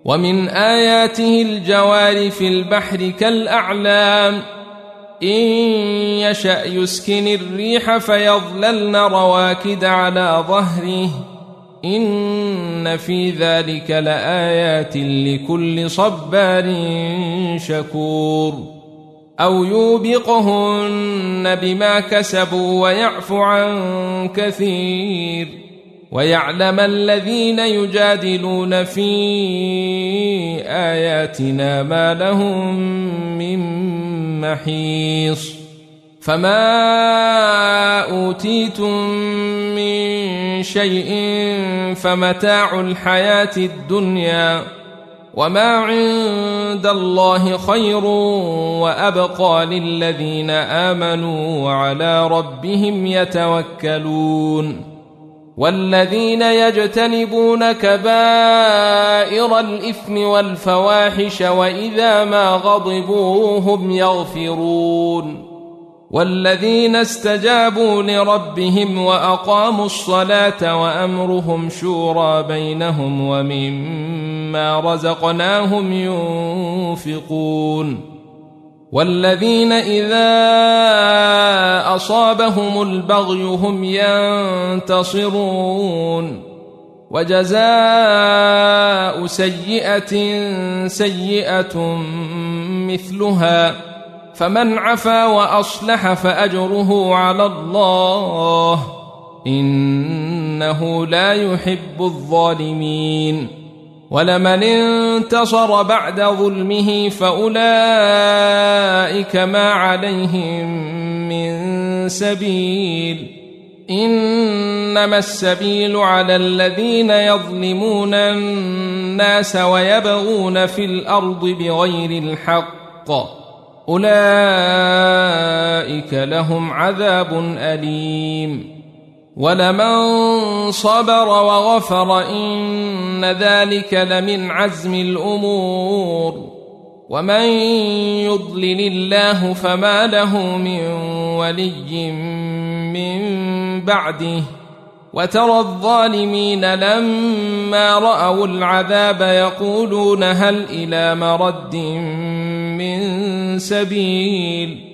ومن آياته الجوار في البحر كالأعلام إن يشأ يسكن الريح فيظللن رواكد على ظهره إن في ذلك لآيات لكل صبار شكور أو يوبقهن بما كسبوا ويعفو عن كثير ويعلم الذين يجادلون في آياتنا ما لهم من محيص فما أوتيتم من شيء فمتاع الحياة الدنيا وما عند الله خير وأبقى للذين آمنوا وعلى ربهم يتوكلون والذين يجتنبون كبائر الإثم والفواحش وإذا ما غضبوا هم يغفرون والذين استجابوا لربهم وأقاموا الصلاة وأمرهم شورى بينهم ومما رزقناهم ينفقون والذين إذا أصابهم البغي هم ينتصرون وجزاء سيئة سيئة مثلها فمن عفا وأصلح فأجره على الله إنه لا يحب الظالمين ولمن انتصر بعد ظلمه فأولئك ما عليهم من سبيل إنما السبيل على الذين يظلمون الناس ويبغون في الأرض بغير الحق أولئك لهم عذاب أليم ولمن صبر وغفر إن ذلك لمن عزم الأمور ومن يضلل الله فما له من ولي من بعده وترى الظالمين لما رأوا العذاب يقولون هل إلى مرد من سبيل